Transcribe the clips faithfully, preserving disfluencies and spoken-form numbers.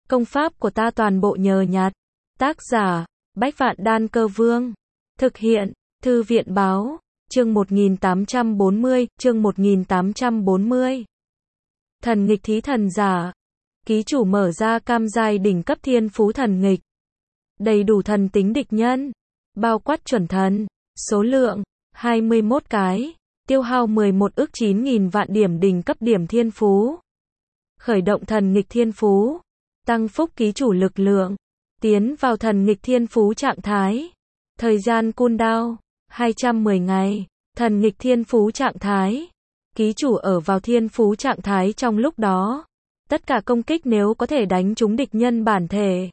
Công pháp của ta toàn bộ nhờ nhặt. Tác giả, Bách Vạn Đan Cơ Vương. Thực hiện, Thư viện Báo. Chương một nghìn tám trăm bốn mươi, chương một nghìn tám trăm bốn mươi. Thần nghịch thí thần giả. Ký chủ mở ra cam giai đỉnh cấp thiên phú thần nghịch. Đầy đủ thần tính địch nhân. Bao quát chuẩn thần. Số lượng, hai mươi mốt cái. Tiêu hao mười một ức chín nghìn vạn điểm đỉnh cấp điểm thiên phú. Khởi động thần nghịch thiên phú. Tăng phúc ký chủ lực lượng. Tiến vào thần nghịch thiên phú trạng thái. Thời gian cooldown, hai trăm mười ngày. Thần nghịch thiên phú trạng thái. Ký chủ ở vào thiên phú trạng thái trong lúc đó. Tất cả công kích nếu có thể đánh trúng địch nhân bản thể,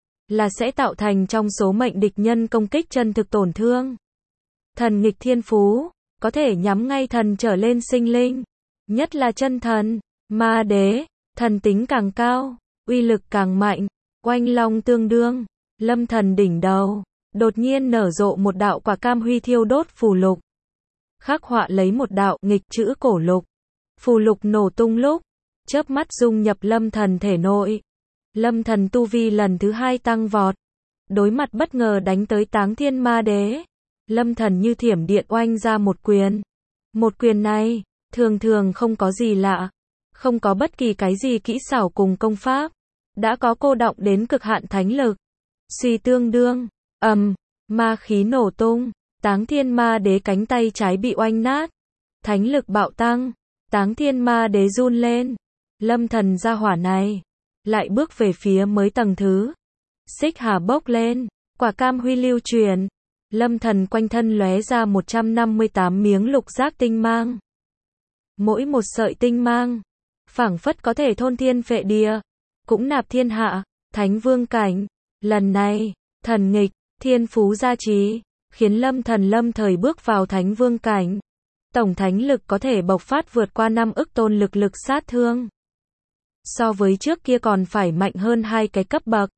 là sẽ tạo thành trong số mệnh địch nhân công kích chân thực tổn thương. Thần nghịch thiên phú, có thể nhắm ngay thần trở lên sinh linh. Nhất là chân thần, ma đế, thần tính càng cao, uy lực càng mạnh. Oanh long tương đương, lâm thần đỉnh đầu. Đột nhiên nở rộ một đạo quả cam huy thiêu đốt phù lục. Khắc họa lấy một đạo nghịch chữ cổ lục. Phù lục nổ tung lúc, chớp mắt dung nhập lâm thần thể nội. Lâm thần tu vi lần thứ hai tăng vọt. Đối mặt bất ngờ đánh tới Táng Thiên Ma Đế. Lâm thần như thiểm điện oanh ra một quyền. Một quyền này, thường thường không có gì lạ. Không có bất kỳ cái gì kỹ xảo cùng công pháp. Đã có cô động đến cực hạn thánh lực. Suy tương đương, ầm, ma khí nổ tung. Táng Thiên Ma Đế cánh tay trái bị oanh nát. Thánh lực bạo tăng. Táng Thiên Ma Đế run lên. Lâm thần gia hỏa này lại bước về phía mới tầng thứ. Xích hà bốc lên, quả cam huy lưu truyền. Lâm thần quanh thân lóe ra một trăm năm mươi tám miếng lục giác tinh mang. Mỗi một sợi tinh mang, phảng phất có thể thôn thiên phệ địa, cũng nạp thiên hạ, thánh vương cảnh. Lần này, thần nghịch, thiên phú gia trì, khiến lâm thần lâm thời bước vào thánh vương cảnh. Tổng thánh lực có thể bộc phát vượt qua năm ức tôn lực lực sát thương. So với trước kia còn phải mạnh hơn hai cái cấp bậc.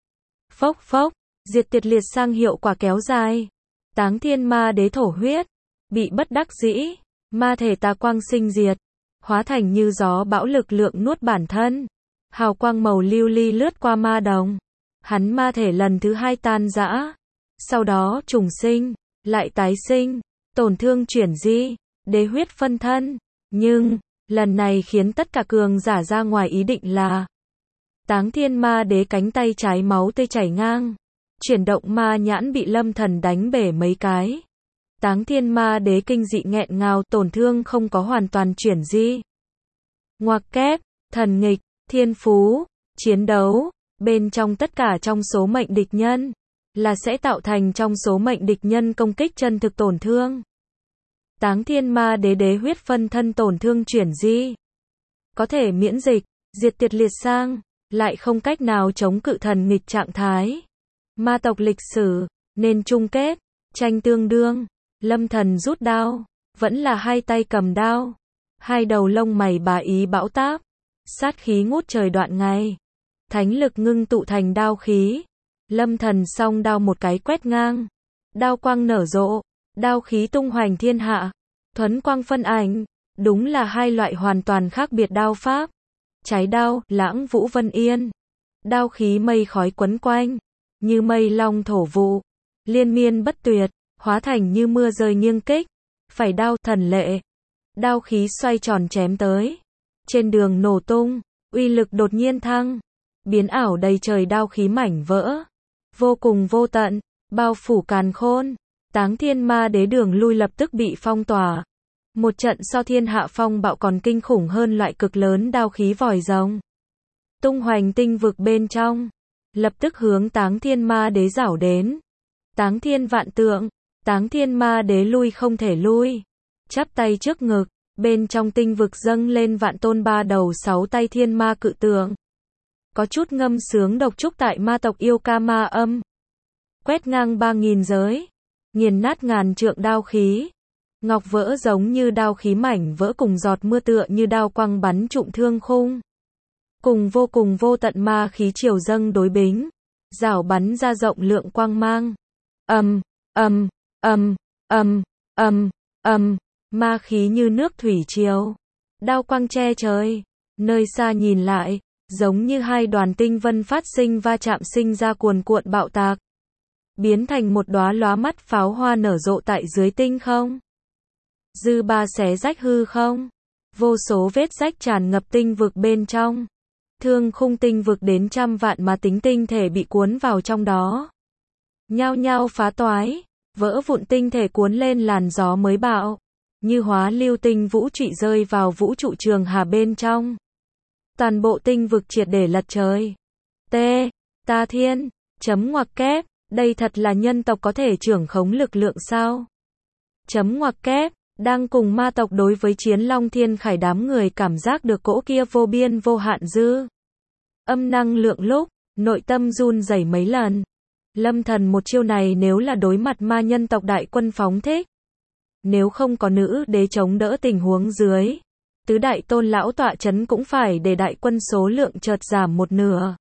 Phốc phốc, diệt tiệt liệt sang hiệu quả kéo dài. Táng Thiên Ma Đế thổ huyết, bị bất đắc dĩ, ma thể tà quang sinh diệt, hóa thành như gió bão lực lượng nuốt bản thân. Hào quang màu lưu ly lướt qua ma đồng. Hắn ma thể lần thứ hai tan rã. Sau đó trùng sinh, lại tái sinh, tổn thương chuyển di, đế huyết phân thân. Nhưng, lần này khiến tất cả cường giả ra ngoài ý định là Táng Thiên Ma Đế cánh tay trái máu tươi chảy ngang. Chuyển động ma nhãn bị lâm thần đánh bể mấy cái. Táng Thiên Ma Đế kinh dị nghẹn ngào, tổn thương không có hoàn toàn chuyển di. Ngoặc kép, thần nghịch, thiên phú, chiến đấu, bên trong tất cả trong số mệnh địch nhân, là sẽ tạo thành trong số mệnh địch nhân công kích chân thực tổn thương. Táng Thiên Ma Đế đế huyết phân thân tổn thương chuyển di. Có thể miễn dịch, diệt tiệt liệt sang, lại không cách nào chống cự thần nghịch trạng thái. Ma tộc lịch sử, nên chung kết, tranh tương đương. Lâm thần rút đao, vẫn là hai tay cầm đao. Hai đầu lông mày bá ý bão táp. Sát khí ngút trời đoạn ngày. Thánh lực ngưng tụ thành đao khí. Lâm thần song đao một cái quét ngang. Đao quang nở rộ. Đao khí tung hoành thiên hạ. Thuấn quang phân ảnh. Đúng là hai loại hoàn toàn khác biệt đao pháp. Trái đao, lãng vũ vân yên. Đao khí mây khói quấn quanh. Như mây long thổ vụ. Liên miên bất tuyệt. Hóa thành như mưa rơi nghiêng kích. Phải đao, thần lệ. Đao khí xoay tròn chém tới. Trên đường nổ tung. Uy lực đột nhiên thăng. Biến ảo đầy trời đao khí mảnh vỡ. Vô cùng vô tận. Bao phủ càn khôn. Táng Thiên Ma Đế đường lui lập tức bị phong tỏa. Một trận so thiên hạ phong bạo còn kinh khủng hơn loại cực lớn đao khí vòi rồng. Tung hoành tinh vực bên trong. Lập tức hướng Táng Thiên Ma Đế rảo đến. Táng Thiên vạn tượng. Táng Thiên Ma Đế lui không thể lui. Chắp tay trước ngực. Bên trong tinh vực dâng lên vạn tôn ba đầu sáu tay thiên ma cự tượng. Có chút ngâm sướng độc trúc tại ma tộc yêu ca ma âm. Quét ngang ba nghìn giới. Nghiền nát ngàn trượng đao khí. Ngọc vỡ giống như đao khí mảnh vỡ cùng giọt mưa tựa như đao quang bắn trụng thương khung. Cùng vô cùng vô tận ma khí triều dâng đối bính. Rảo bắn ra rộng lượng quang mang. Ầm, ầm, ầm, ầm, ầm, ầm. Ma khí như nước thủy triều. Đao quang che trời. Nơi xa nhìn lại, giống như hai đoàn tinh vân phát sinh va chạm sinh ra cuồn cuộn bạo tạc, biến thành một đóa lóa mắt pháo hoa nở rộ tại dưới tinh không. Dư ba xé rách hư không, vô số vết rách tràn ngập tinh vực bên trong. Thương khung tinh vực đến trăm vạn mà tính tinh thể bị cuốn vào trong đó. Nhao nhao phá toái, vỡ vụn tinh thể cuốn lên làn gió mới bạo, như hóa lưu tinh vũ trụy rơi vào vũ trụ trường hà bên trong. Toàn bộ tinh vực triệt để lật trời. T. Ta thiên. Chấm ngoặc kép. Đây thật là nhân tộc có thể trưởng khống lực lượng sao? Chấm ngoặc kép. Đang cùng ma tộc đối với chiến Long Thiên Khải, đám người cảm giác được cỗ kia vô biên vô hạn dư âm năng lượng lúc, nội tâm run rẩy mấy lần. Lâm Thần một chiêu này nếu là đối mặt ma nhân tộc đại quân phóng thích, nếu không có nữ đế chống đỡ tình huống dưới, tứ đại tôn lão tọa chấn cũng phải để đại quân số lượng chợt giảm một nửa.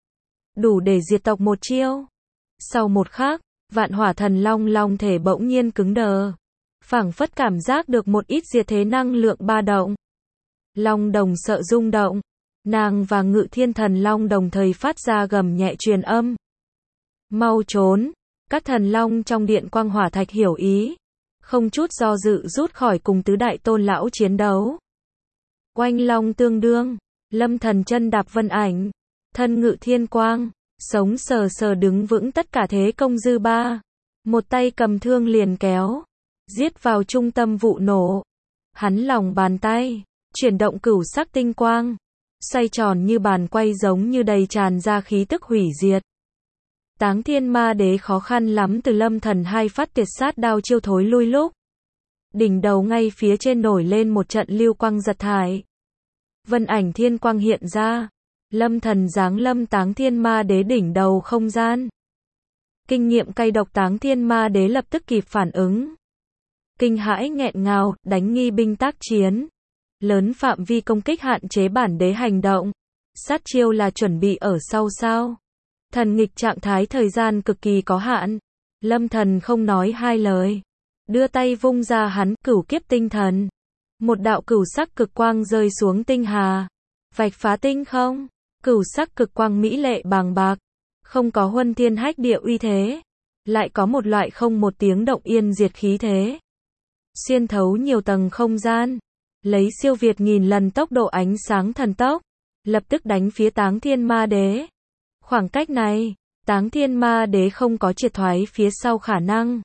Đủ để diệt tộc một chiêu. Sau một khắc, vạn hỏa thần long long thể bỗng nhiên cứng đờ, phảng phất cảm giác được một ít diệt thế năng lượng ba động. Long đồng sợ rung động, nàng và Ngự Thiên Thần Long đồng thời phát ra gầm nhẹ truyền âm. Mau trốn, các thần long trong điện quang hỏa thạch hiểu ý, không chút do dự rút khỏi cùng tứ đại tôn lão chiến đấu. Oanh long tương đương, Lâm Thần chân đạp vân ảnh, thân ngự thiên quang, sống sờ sờ đứng vững tất cả thế công dư ba, một tay cầm thương liền kéo, giết vào trung tâm vụ nổ. Hắn lòng bàn tay, chuyển động cửu sắc tinh quang, xoay tròn như bàn quay giống như đầy tràn ra khí tức hủy diệt. Táng Thiên Ma Đế khó khăn lắm từ Lâm Thần hai phát tuyệt sát đao chiêu thối lui lúc. Đỉnh đầu ngay phía trên nổi lên một trận lưu quang giật thải. Vân ảnh thiên quang hiện ra. Lâm Thần giáng lâm Táng Thiên Ma Đế đỉnh đầu không gian. Kinh nghiệm cay độc Táng Thiên Ma Đế lập tức kịp phản ứng. Kinh hãi nghẹn ngào, đánh nghi binh tác chiến. Lớn phạm vi công kích hạn chế bản đế hành động. Sát chiêu là chuẩn bị ở sau sao. Thần nghịch trạng thái thời gian cực kỳ có hạn. Lâm Thần không nói hai lời. Đưa tay vung ra hắn cửu kiếp tinh thần. Một đạo cửu sắc cực quang rơi xuống tinh hà. Vạch phá tinh không. Cửu sắc cực quang mỹ lệ bàng bạc. Không có huân thiên hách địa uy thế. Lại có một loại không một tiếng động yên diệt khí thế. Xuyên thấu nhiều tầng không gian. Lấy siêu việt nghìn lần tốc độ ánh sáng thần tốc. Lập tức đánh phía Táng Thiên Ma Đế. Khoảng cách này, Táng Thiên Ma Đế không có triệt thoái phía sau khả năng.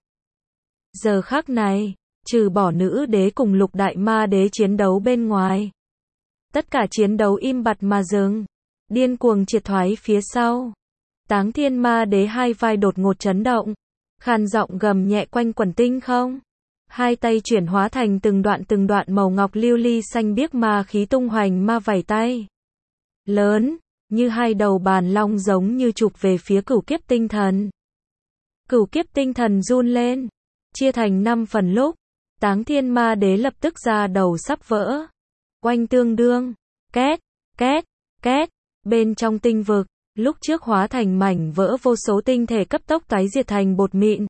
Giờ khắc này, trừ bỏ nữ đế cùng lục đại ma đế chiến đấu bên ngoài, tất cả chiến đấu im bặt mà dừng, điên cuồng triệt thoái phía sau. Táng Thiên Ma Đế hai vai đột ngột chấn động, khàn giọng gầm nhẹ quanh quẩn tinh không. Hai tay chuyển hóa thành từng đoạn từng đoạn màu ngọc lưu ly xanh biếc ma khí tung hoành ma vảy tay. Lớn, như hai đầu bàn long giống như chụp về phía cửu kiếp tinh thần. Cửu kiếp tinh thần run lên, chia thành năm phần lúc, Táng Thiên Ma Đế lập tức ra đầu sắp vỡ. Oanh tương đương, két, két, két, bên trong tinh vực, lúc trước hóa thành mảnh vỡ vô số tinh thể cấp tốc tái diệt thành bột mịn.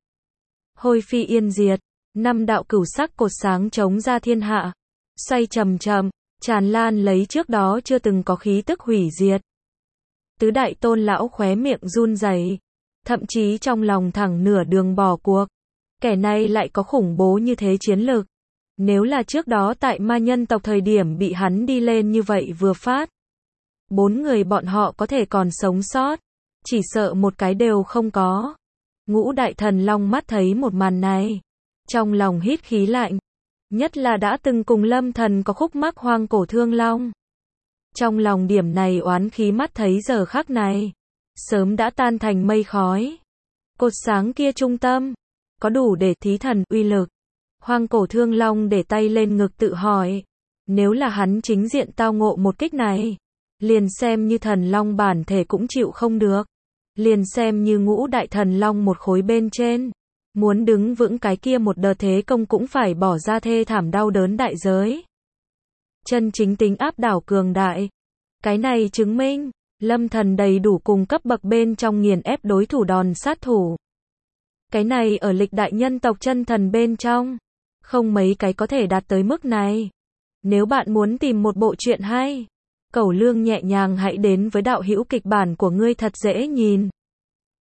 Hôi phi yên diệt, năm đạo cửu sắc cột sáng chống ra thiên hạ, xoay chậm chậm, tràn lan lấy trước đó chưa từng có khí tức hủy diệt. Tứ đại tôn lão khóe miệng run rẩy, thậm chí trong lòng thẳng nửa đường bỏ cuộc. Kẻ này lại có khủng bố như thế chiến lực. Nếu là trước đó tại ma nhân tộc thời điểm bị hắn đi lên như vậy vừa phát, bốn người bọn họ có thể còn sống sót, chỉ sợ một cái đều không có. Ngũ đại thần long mắt thấy một màn này, trong lòng hít khí lạnh, nhất là đã từng cùng Lâm Thần có khúc mắc hoang cổ thương long. Trong lòng điểm này oán khí mắt thấy giờ khắc này, sớm đã tan thành mây khói. Cột sáng kia trung tâm, có đủ để thí thần uy lực. Hoang cổ thương long để tay lên ngực tự hỏi, nếu là hắn chính diện tao ngộ một kích này, liền xem như thần long bản thể cũng chịu không được. Liền xem như ngũ đại thần long một khối bên trên, muốn đứng vững cái kia một đợt thế công cũng phải bỏ ra thê thảm đau đớn đại giới. Chân chính tính áp đảo cường đại. Cái này chứng minh, Lâm Thần đầy đủ cùng cấp bậc bên trong nghiền ép đối thủ đòn sát thủ. Cái này ở lịch đại nhân tộc chân thần bên trong, không mấy cái có thể đạt tới mức này. Nếu bạn muốn tìm một bộ truyện hay, Cẩu Lương nhẹ nhàng hãy đến với đạo hữu kịch bản của ngươi thật dễ nhìn.